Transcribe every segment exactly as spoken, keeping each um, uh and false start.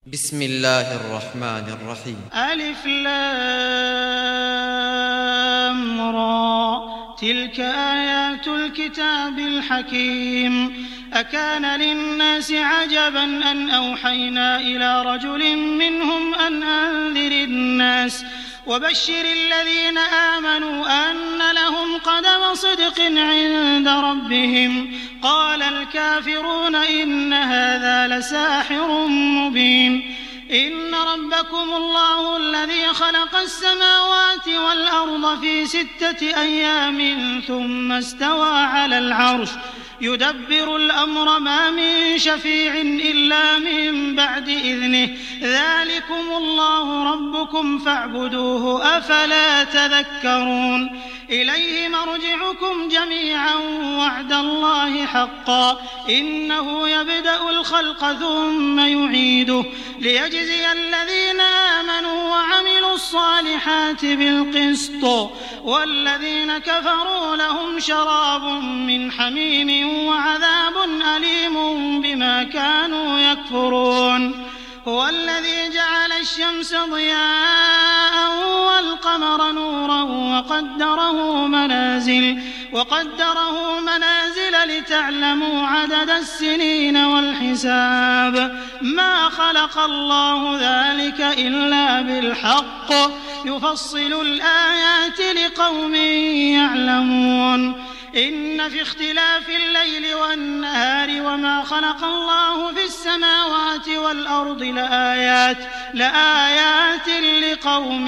بسم الله الرحمن الرحيم. ألف لام را تلك آيات الكتاب الحكيم. أكان للناس عجبا أن أوحينا إلى رجل منهم أن أنذر الناس وبشر الذين آمنوا أن لهم قدم صدق عند ربهم. قال الكافرون إن هذا لساحر مبين. إن ربكم الله الذي خلق السماوات والأرض في ستة أيام ثم استوى على العرش يدبر الأمر ما من شفيع إلا من بعد إذنه ذلكم الله ربكم فاعبدوه أفلا تذكرون. إليه مرجعكم جميعا وعد الله حقا إنه يبدأ الخلق ثم يعيده ليجزي الذين آمنوا وعملوا الصالحات بالقسط والذين كفروا لهم شراب من حميم وعذاب أليم بما كانوا يكفرون. هو الذي جعل الشمس ضياء والقمر نورا وقدره منازل وقدره منازل لتعلموا عدد السنين والحساب. ما خلق الله ذلك إلا بالحق يفصل الآيات لقوم يعلمون. إن في اختلاف الليل والنهار وما خلق الله في السماوات والأرض لآيات لآيات لقوم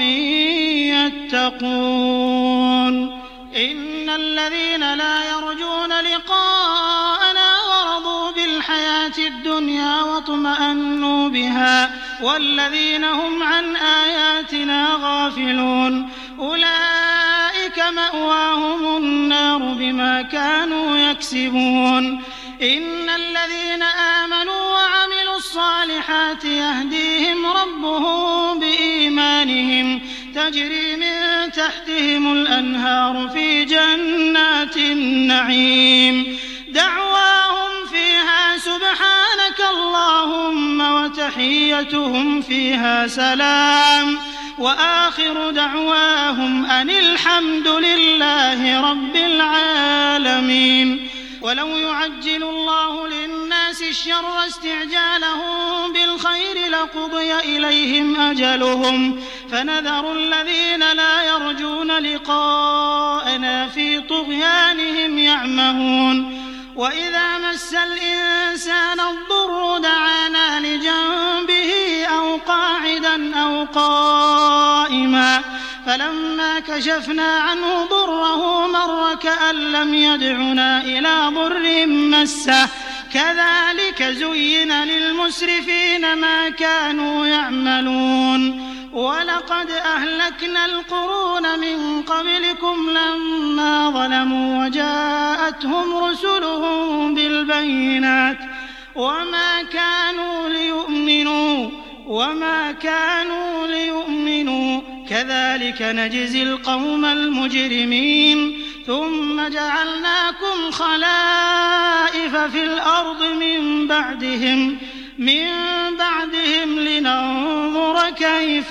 يتقون. إن الذين لا يرجون لقاءنا ورضوا بالحياة الدنيا واطمأنوا بها والذين هم عن آياتنا غافلون أولئك مأواهم النار بما كانوا يكسبون. إن الذين آمنوا وعملوا الصالحات يهديهم ربهم بإيمانهم تجري من تحتهم الأنهار في جنات النعيم دعواهم فيها سبحانك اللهم وتحيتهم فيها سلام وآخر دعواهم أن الحمد لله رب العالمين. ولو يعجل الله للناس الشر استعجالهم بالخير لقضي إليهم أجلهم فنذر الذين لا يرجون لقاءنا في طغيانهم يعمهون. وإذا مس الإنسان الضر دعانا لجنبه أو قاعدا أو قائما فلما كشفنا عنه ضره مر كأن لم يدعنا إلى ضر مسه كذلك زين للمسرفين ما كانوا يعملون. ولقد أهلكنا القرون من قبلكم لما ظلموا وجاءتهم رسلهم بالبينات وما كانوا ليؤمنوا وما كانوا ليؤمنوا كذلك نجزي القوم المجرمين. ثم جعلناكم خلائف في الأرض من بعدهم من بعدهم لننظر كيف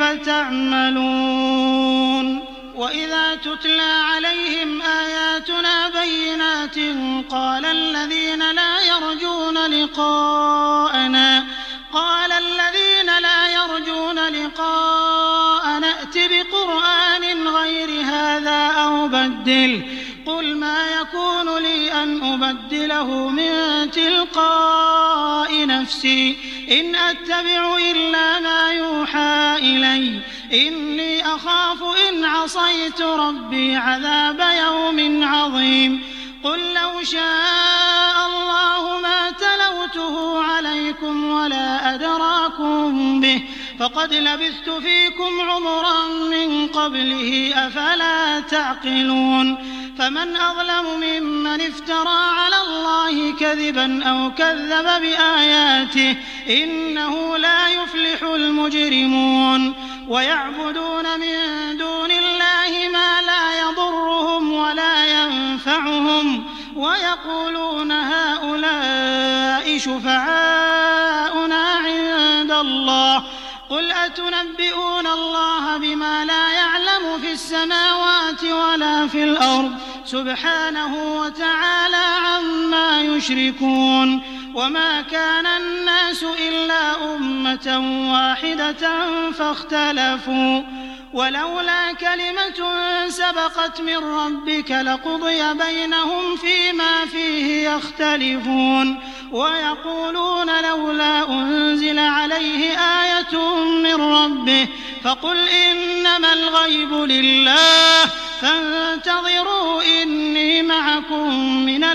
تعملون. وإذا تتلى عليهم آياتنا بينات قال الذين لا يرجون لقاءنا قال الذين لا يرجون لقاءنا ائت بقرآن غير هذا أو بدل قل ما يكون لي أن أبدله من تلقاء نفسي إن أتبع إلا ما يوحى إلي إني أخاف إن عصيت ربي عذاب يوم عظيم. قل لو شاء الله ما تلوته عليكم ولا أدراكم به فقد لبثت فيكم عمرا من قبله أفلا تعقلون. فمن أظلم ممن افترى على الله كذبا أو كذب بآياته إنه لا يفلح المجرمون. ويعبدون من دون الله ما لا يضرهم ولا ينفعهم ويقولون هؤلاء شفعاؤنا عند الله قل أتنبئون الله بما لا يعلم في السماوات ولا في الأرض سبحانه وتعالى عما يشركون وما كان الناس إلا أمة واحدة فاختلفوا ولولا كلمة سبقت من ربك لقضي بينهم فيما فيه يختلفون ويقولون لولا أنزل عليه آية من ربه فقل إنما الغيب لله فانتظروا إني معكم من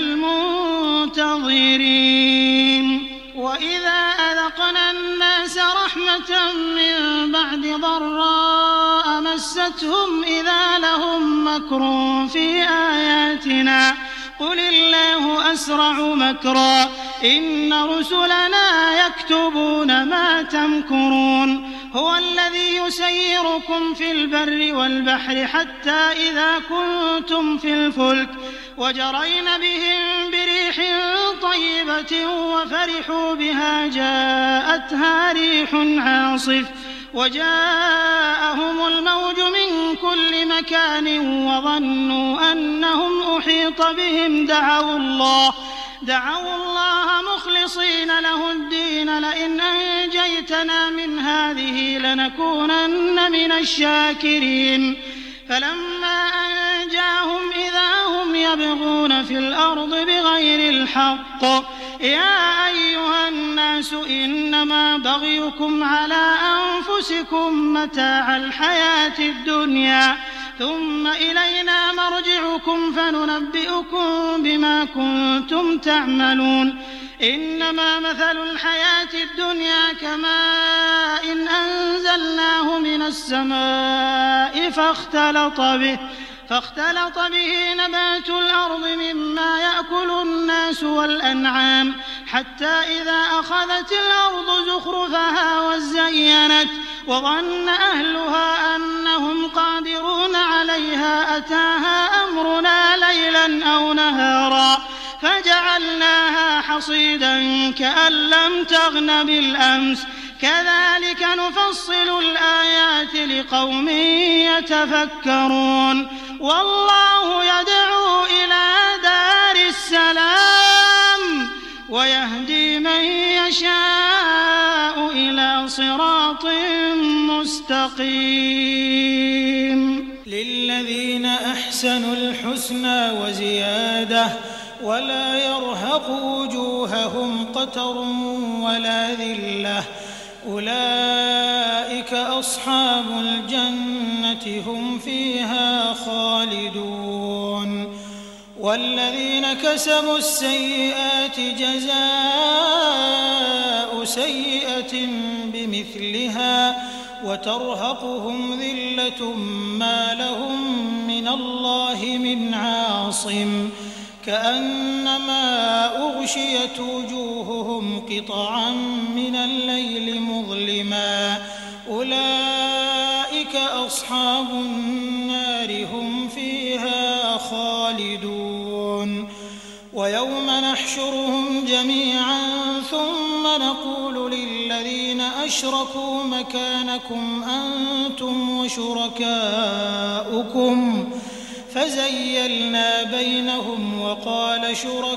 المنتظرين وإذا أذقنا الناس رحمة من بعد ضراء مستهم إذا لهم مكر في آياتنا قل الله أسرع مكرا إن رسلنا يكتبون ما تمكرون هو الذي يسيركم في البر والبحر حتى إذا كنتم في الفلك وجرين بهم بريح طيبة وفرحوا بها جاءتها ريح عاصف وجاءهم الموج من كل مكان وظنوا أنهم أحيط بهم دعوا الله دعوا الله مخلصين له الدين لئن أنجيتنا من هذه لنكونن من الشاكرين فلما أنجاهم إذا هم يبغون في الأرض بغير الحق يا أيها الناس إنما بغيكم على أنفسكم متاع الحياة الدنيا ثم إلينا مرجعكم فننبئكم بما كنتم تعملون إنما مثل الحياة الدنيا كماء إن أنزلناه من السماء فاختلط به فاختلط به نبات الأرض مما يأكل الناس والأنعام حتى إذا أخذت الأرض زخرفها وزينت وظن أهلها أنهم قادرون عليها أتاها أمرنا ليلا أو نهارا فجعلناها حصيدا كأن لم تغن بالأمس كذلك نفصل الآيات لقوم يتفكرون والله يدعو إلى دار السلام ويهدي من يشاء إلى صراط مستقيم للذين أحسنوا الحسنى وزيادة ولا يرهق وجوههم قتر ولا ذلة أولئك أصحاب الجنة هم فيها خالدون والذين كسبوا السيئات جزاء سيئة بمثلها وترهقهم ذلة ما لهم من الله من عاصم كأنما أغشيت وجوههم قطعا من الليل مظلما أولئك أصحاب النار هم فيها خالدون ويوم نحشرهم جميعا ثم نقول للذين أشركوا مكانكم أنتم وشركاؤكم فزيلنا بينهم وقال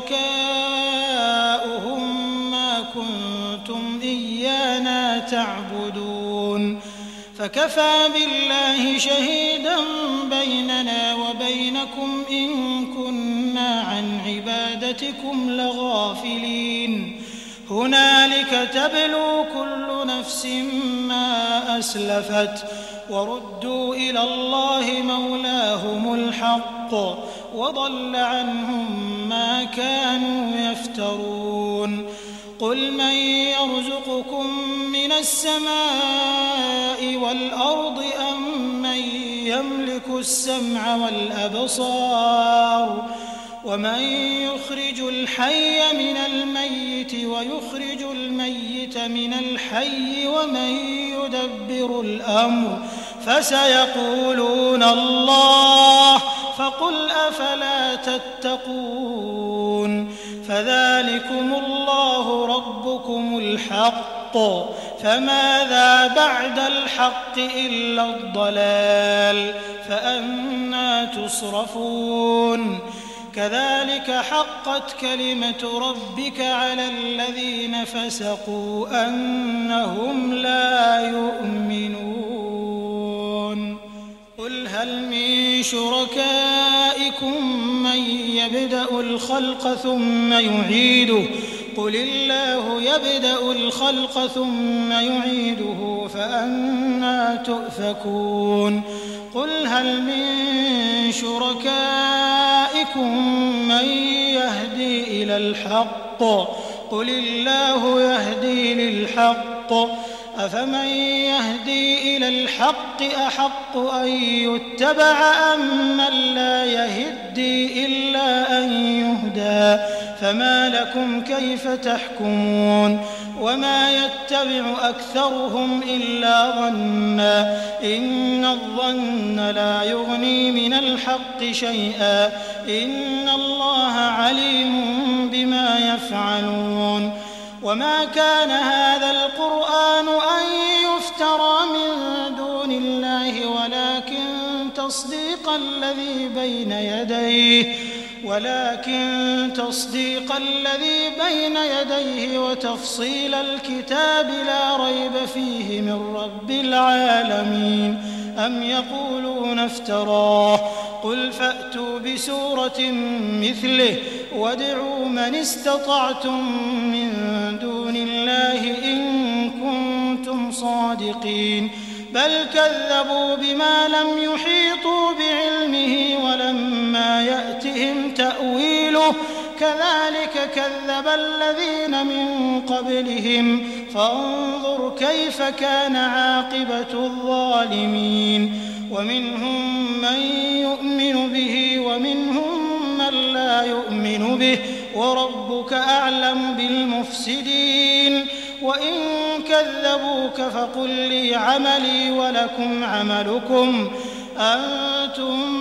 شركاؤهم ما كنتم إيانا تعبدون فكفى بالله شهيدا بيننا وبينكم إن كنا عن عبادتكم لغافلين هنالك تبلو كل نفس ما أسلفت وردوا إلى الله مولاهم الحق وضل عنهم ما كانوا يفترون قل من يرزقكم من السماء والأرض أم من يملك السمع والأبصار ومن يخرج الحي من الميت ويخرج الميت من الحي ومن يدبر الأمر فسيقولون الله فقل أفلا تتقون فذلكم الله ربكم الحق فماذا بعد الحق إلا الضلال فأنى تصرفون كذلك حقت كلمة ربك على الذين فسقوا أنهم لا يؤمنون قل هل من شركائكم من يبدأ الخلق ثم يعيده قل الله يبدأ الخلق ثم يعيده فأنى تؤفكون قل هل من شركائكم من يهدي إلى الحق قل الله يهدي للحق أفمن يهدي إلى الحق أحق أن يتبع أم من لا يهدي إلا أن يهدى فما لكم كيف تحكمون وما يتبع أكثرهم إلا ظنا إن الظن لا يغني من الحق شيئا إن الله عليم بما يفعلون وما كان هذا القرآن أن يفترى من دون الله ولكن تصديق الذي بين يديه ولكن تصديق الذي بين يديه وتفصيل الكتاب لا ريب فيه من رب العالمين أم يقولون افتراه قل فأتوا بسورة مثله وادعوا من استطعتم من دون الله إن كنتم صادقين بل كذبوا بما لم يحيطوا بعلمه ولما يأتهم تأويله كذلك كذب الذين من قبلهم فانظر كيف كان عاقبة الظالمين ومنهم من يؤمن به ومنهم من لا يؤمن به وربك أعلم بالمفسدين وإن كذبوك فقل لي عملي ولكم عملكم أنتم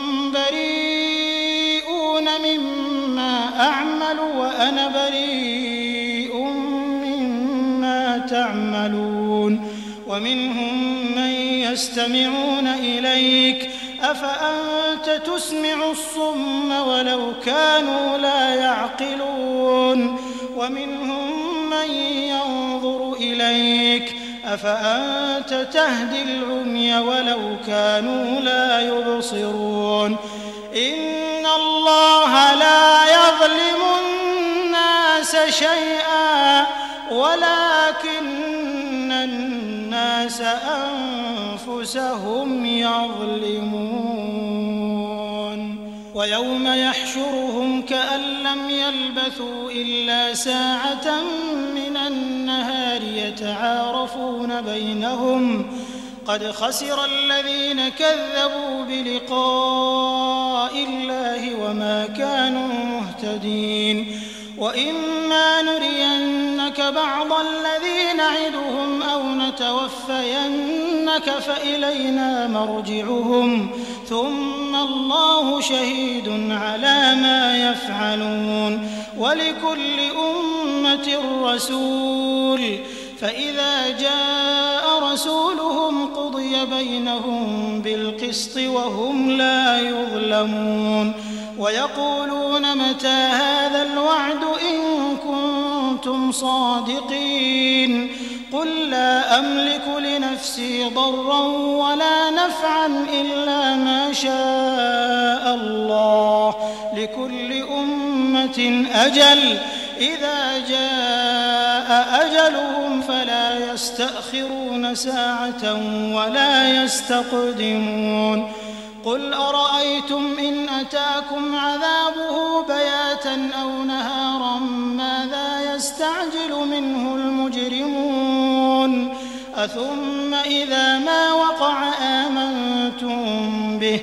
بريئون مما أعمل وأنا بريء مما تعملون ومنهم من يستمعون إليك أفأنت تسمع الصم ولو كانوا لا يعقلون ومنهم من ينظر إليك أفأنت تهدي العمي ولو كانوا لا يبصرون إن الله لا يظلم الناس شيئا ولكن الناس أنفسهم يظلمون ويوم يحشرهم كأن لم يلبثوا إلا ساعة من النهار يتعارفون بينهم قد خسر الذين كذبوا بلقاء الله وما كانوا مهتدين وإما نرينك بعض الذي نعدهم أو نتوفينك فإلينا مرجعهم ثم الله شهيد على ما يفعلون ولكل أمة رسول فإذا جاء رسولهم قضي بينهم بالقسط وهم لا يظلمون ويقولون متى هذا الوعد إن كنتم صادقين قل لا أملك لنفسي ضرا ولا نفعا إلا ما شاء الله لكل أمة أجل إذا جاء أجلهم فلا يستأخرون ساعة ولا يستقدمون قل أرأيتم إن أتاكم عذابه بياتا أو نهارا ماذا يستعجل منه المجرمون أثم إذا ما وقع آمنتم به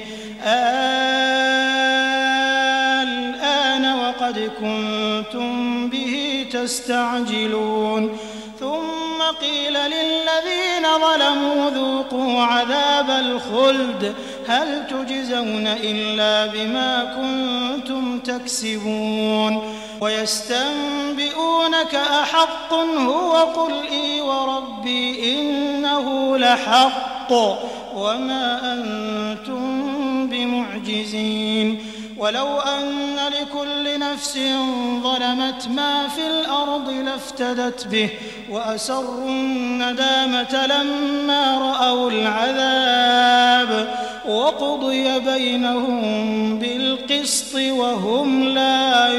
الآن وقد كنتم به تستعجلون ثم قيل للذين ظلموا ذوقوا عذاب الخلد هل تجزون إلا بما كنتم تكسبون ويستنبئونك أحق هو قل إي وربي إنه لحق وما أنتم بمعجزين ولو أن لكل نفس ظلمت ما في الأرض لافتدت به وأسروا الندامة لما رأوا العذاب وقضي بينهم بالقسط وهم لا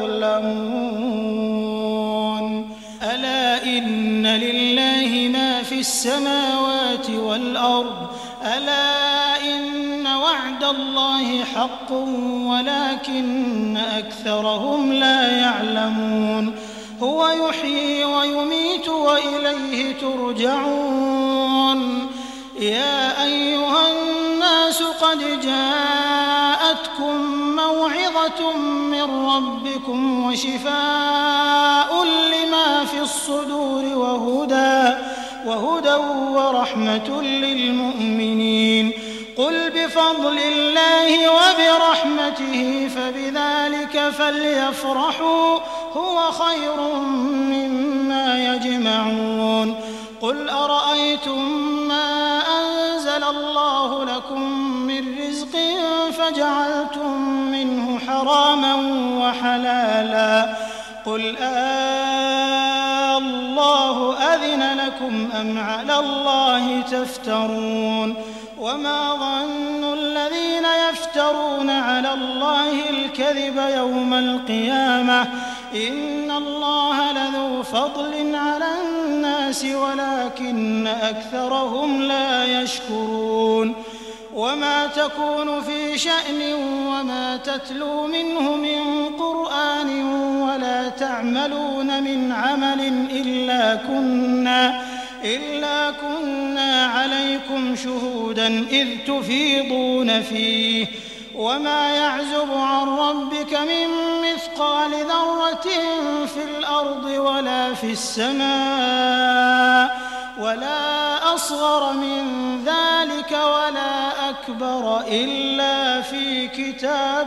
يظلمون ألا إن لله ما في السماوات والأرض ألا إن وعد الله حق ولكن أكثرهم لا يعلمون هو يحيي ويميت وإليه ترجعون يا أيها الناس قد جاءتكم موعظة من ربكم وشفاء لما في الصدور وهدى وهدى ورحمة للمؤمنين قل بفضل الله وبرحمته فبذلك فليفرحوا هو خير مما يجمعون قل أرأيتم ما أنزل الله لكم من رزق فجعلتم منه حراما وحلالا قل آه الله أذن لكم أم على الله تفترون وما ظن الذين يفترون على الله الكذب يوم القيامة إن الله لذو فضل على الناس ولكن أكثرهم لا يشكرون وما تكون في شأن وما تتلو منه من قرآن ولا تعملون من عمل إلا كنا إلا كنا عليكم شهودا إذ تفيضون فيه وما يعزب عن ربك من مثقال ذرة في الأرض ولا في السماء ولا أصغر من ذلك ولا أكبر إلا في كتاب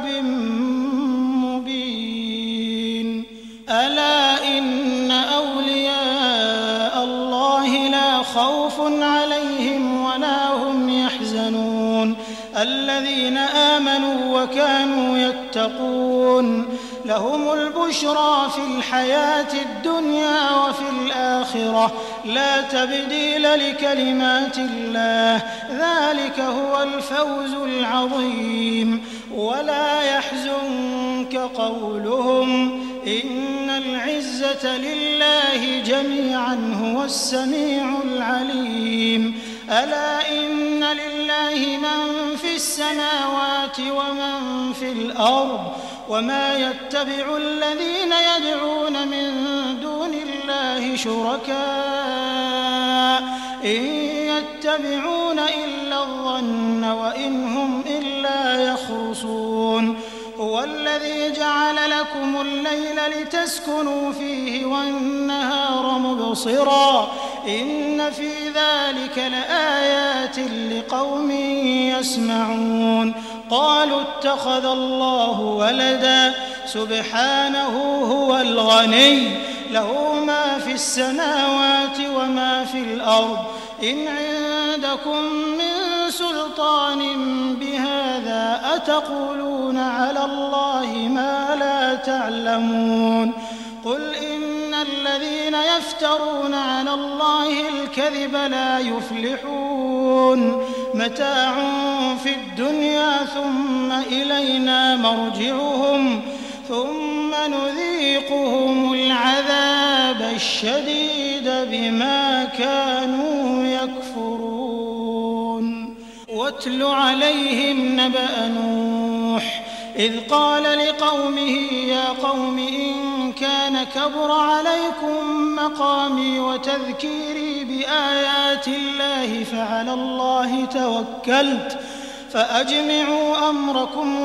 مبين ألا إن أولياء الله لا خوف عليهم ولا هم يحزنون الذين آمنوا وكانوا يتقون لهم البشرى في الحياة الدنيا وفي الآخرة لا تبديل لكلمات الله ذلك هو الفوز العظيم ولا يحزنك قولهم إن العزة لله جميعا هو السميع العليم ألا إن لله من في السماوات ومن في الأرض وما يتبع الذين يدعون من دون الله شركاء إن يتبعون إلا الظن وإن هم إلا يخرصون هو الذي جعل لكم الليل لتسكنوا فيه والنهار مبصرا إن في ذلك لآيات لقوم يسمعون قالوا اتخذ الله ولدا سبحانه هو الغني له ما في السماوات وما في الأرض إن عندكم من سلطان بهذا أتقولون على الله ما لا تعلمون قل إن الذين يفترون على الله الكذب لا يفلحون متاع في الدنيا ثم إلينا مرجعهم ثم نذيقهم العذاب الشديد بما كانوا يكفرون واتل عليهم نبأ نوح إذ قال لقومه يا قوم إن كان كبر عليكم مقامي وتذكيري بآيات الله فعلى الله توكلت فأجمعوا أمركم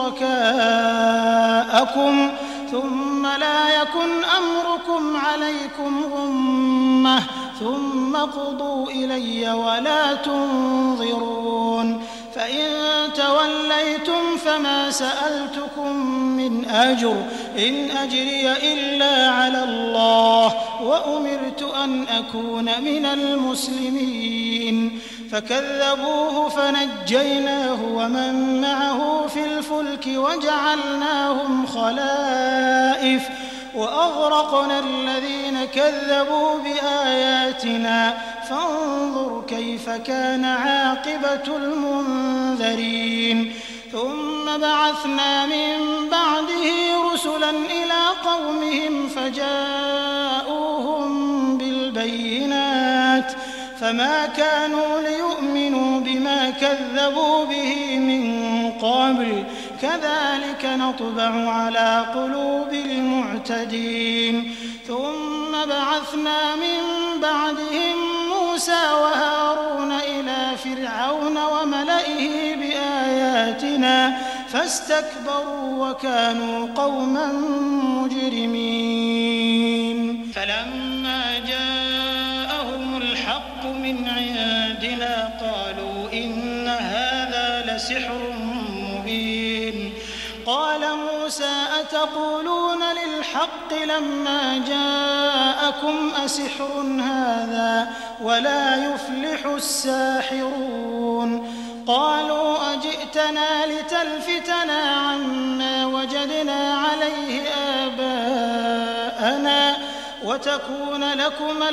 وشركاءكم ثم لا يكن أمركم عليكم غمة ثم قضوا إلي ولا تنظرون فإن توليتم توليتم فما سألتكم من أجر إن أجري إلا على الله وأمرت أن أكون من المسلمين فكذبوه فنجيناه ومن معه في الفلك وجعلناهم خلائف وأغرقنا الذين كذبوا بآياتنا فانظر كيف كان عاقبة المنذرين ثم بعثنا من بعده رسلا إلى قومهم فجاءوهم بالبينات فما كانوا ليؤمنوا بما كذبوا به من قبل كذلك نطبع على قلوب المعتدين ثم بعثنا من بعدهم موسى وهارون إلى فرعون وملئه بآياتنا فاستكبروا وكانوا قوما مجرمين فلما جاءهم الحق من عندنا قالوا إن هذا لسحر مبين قال موسى أتقولون للحق لما جاءكم أسحر هذا ولا يفلح الساحرون قالوا أجئتنا لتلفتنا عما وجدنا عليه آباءنا وتكون لكما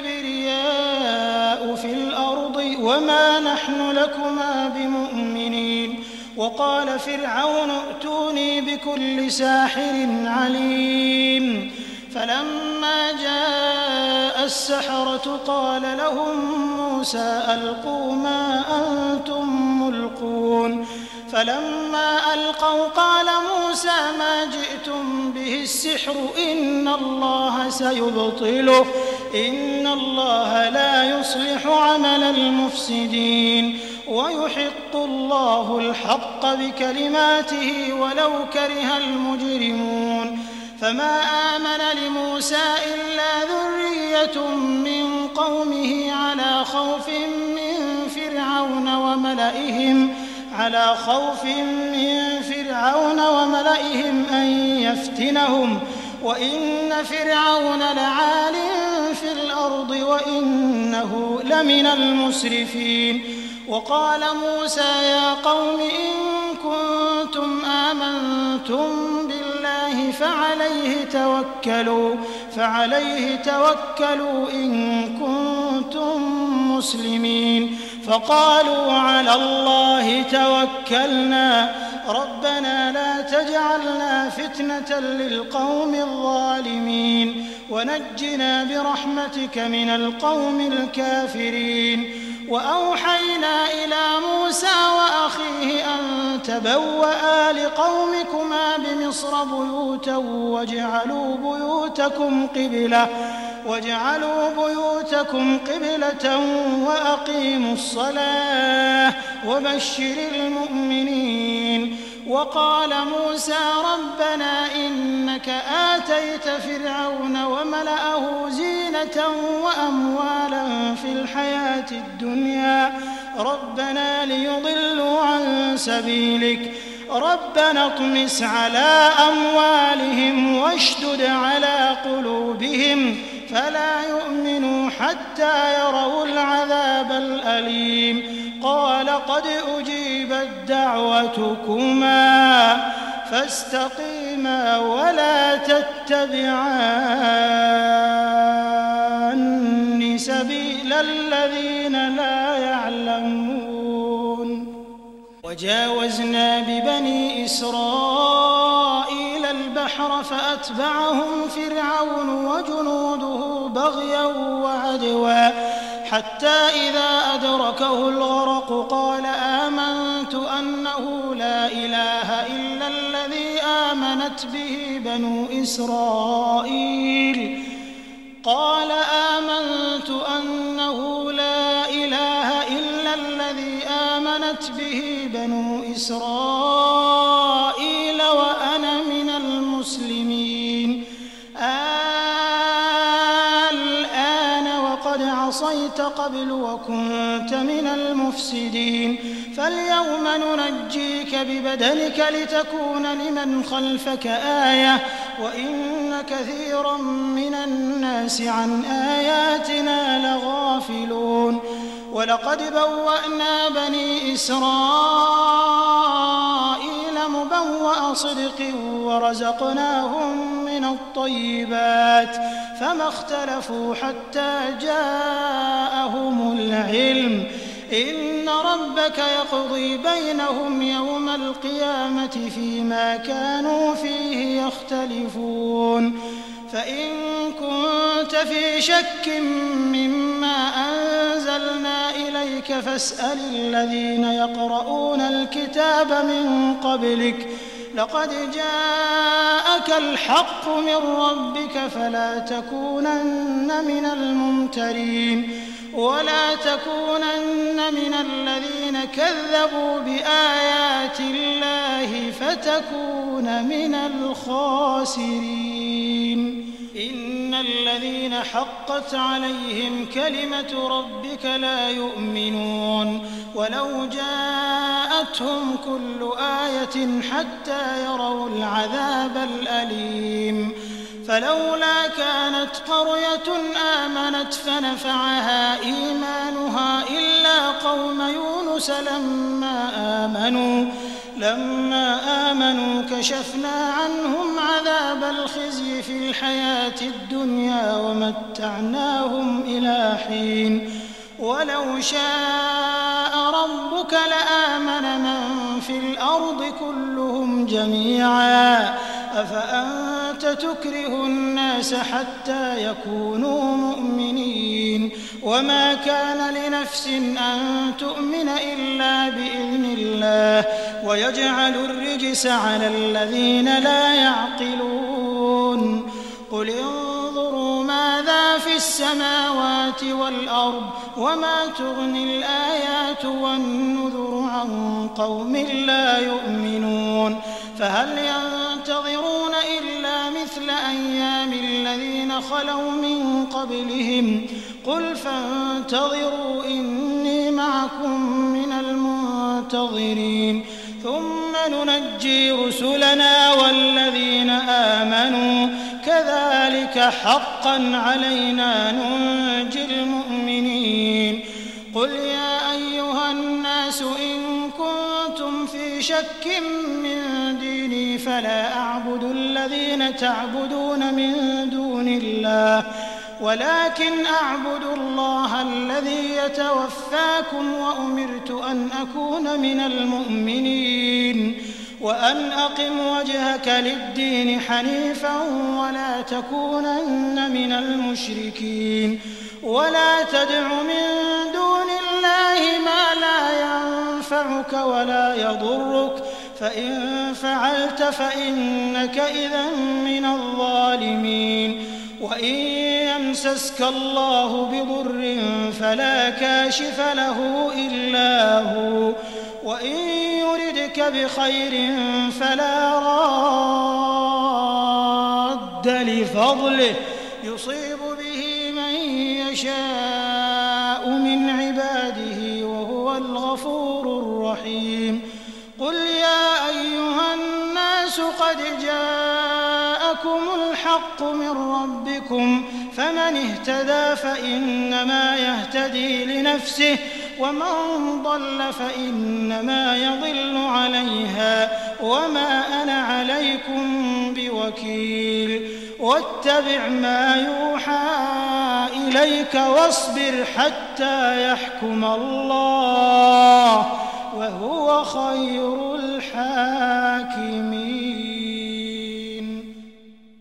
الكبرياء في الأرض وما نحن لكما بمؤمنين وقال فرعون ائتوني بكل ساحر عليم فلما جاء السحرة قال لهم موسى ألقوا ما أنتم ملقون فلما ألقوا قال موسى ما جئتم به السحر إن الله سيبطله إن الله لا يصلح عمل المفسدين ويحق الله الحق بكلماته ولو كره المجرمون فما آمن لموسى إلا ذرية من قومه على خوف من فرعون وملئهم على خوف من فرعون وملئهم أن يفتنهم وإن فرعون لعال في الأرض وإنه لمن المسرفين وقال موسى يا قوم إن كنتم آمنتم بالله فعليه توكلوا فعليه توكلوا إن كنتم مسلمين فقالوا على الله توكلنا ربنا لا تجعلنا فتنة للقوم الظالمين ونجنا برحمتك من القوم الكافرين وأوحينا إلى موسى وأخيه أن تبوأ لقومكما بمصر بيوتا واجعلوا بيوتكم قبلة واجعلوا بيوتكم قبلة وأقيموا الصلاة وبشر المؤمنين وقال موسى ربنا إنك آتيت فرعون وملأه زينة وأموالا في الحياة الدنيا ربنا ليضلوا عن سبيلك ربنا اطمس على أموالهم واشدد على قلوبهم فلا يؤمنوا حتى يروا العذاب الأليم قال قد أجيبت دعوتكما فاستقيما ولا تتبعان سبيل الذين لا يعلمون وجاوزنا ببني إسرائيل البحر فأتبعهم فرعون وجنوده بغيا وعدوا حتى إذا أدركه الغرق قال آمنت أنه لا إله إلا الذي آمنت به بنو إسرائيل قال آمنت أنه لا إله إلا الذي آمنت به بنو إسرائيل وأنا من المسلمين الآن وقد عصيت قبل وكنت من من المفسدين فاليوم ننجيك ببدنك لتكون لمن خلفك آية وإن كثيرا من الناس عن آياتنا لغافلون ولقد بوأنا بني إسرائيل مبوأ صدق ورزقناهم من الطيبات فما اختلفوا حتى جاءهم العلم إن ربك يقضي بينهم يوم القيامة فيما كانوا فيه يختلفون فإن كنت في شك مما أنزلنا إليك فاسأل الذين يقرؤون الكتاب من قبلك لقد جاءك الحق من ربك فلا تكونن من الممترين ولا تكونن من الذين كذبوا بآيات الله فتكون من الخاسرين إن الذين حقت عليهم كلمة ربك لا يؤمنون ولو جاءتهم كل آية حتى يروا العذاب الأليم فلولا كانت قرية آمنت فنفعها إيمانها إلا قوم يونس لما آمنوا لما آمنوا كشفنا عنهم عذاب الخزي في الحياة الدنيا ومتعناهم إلى حين ولو شاء ربك لآمن من في الأرض كلهم جميعا أفأنت تكره الناس حتى يكونوا مؤمنين وما كان لنفس أن تؤمن إلا بإذن الله ويجعل الرجس على الذين لا يعقلون قل انظروا ماذا في السماوات والأرض وما تغني الآيات والنذر عن قوم لا يؤمنون فهل ينتظرون إلا مثل أيام الذين خلوا من قبلهم قل فانتظروا إني معكم من المنتظرين ثم ننجي رسلنا والذين آمنوا كذلك حقا علينا ننجي المؤمنين قل يا أيها الناس إن كنتم في شك من ديني فلا أعبد الذين تعبدون من دون الله ولكن أعبد الله الذي يتوفاكم وأمرت أن أكون من المؤمنين وأن أقم وجهك للدين حنيفا ولا تكونن من المشركين ولا تدع من دون الله ما لا ينفعك ولا يضرك فإن فعلت فإنك إذا من الظالمين وإن يمسسك الله بضر فلا كاشف له إلا هو وإن يردك بخير فلا راد لفضله يصيب به من يشاء من عباده وهو الغفور الرحيم قل يا أيها الناس قد جاءكم الحق من ربكم فمن اهتدى فإنما يهتدي لنفسه ومن ضل فإنما يضل عليها وما أنا عليكم بوكيل واتبع ما يوحى إليك واصبر حتى يحكم الله وهو خير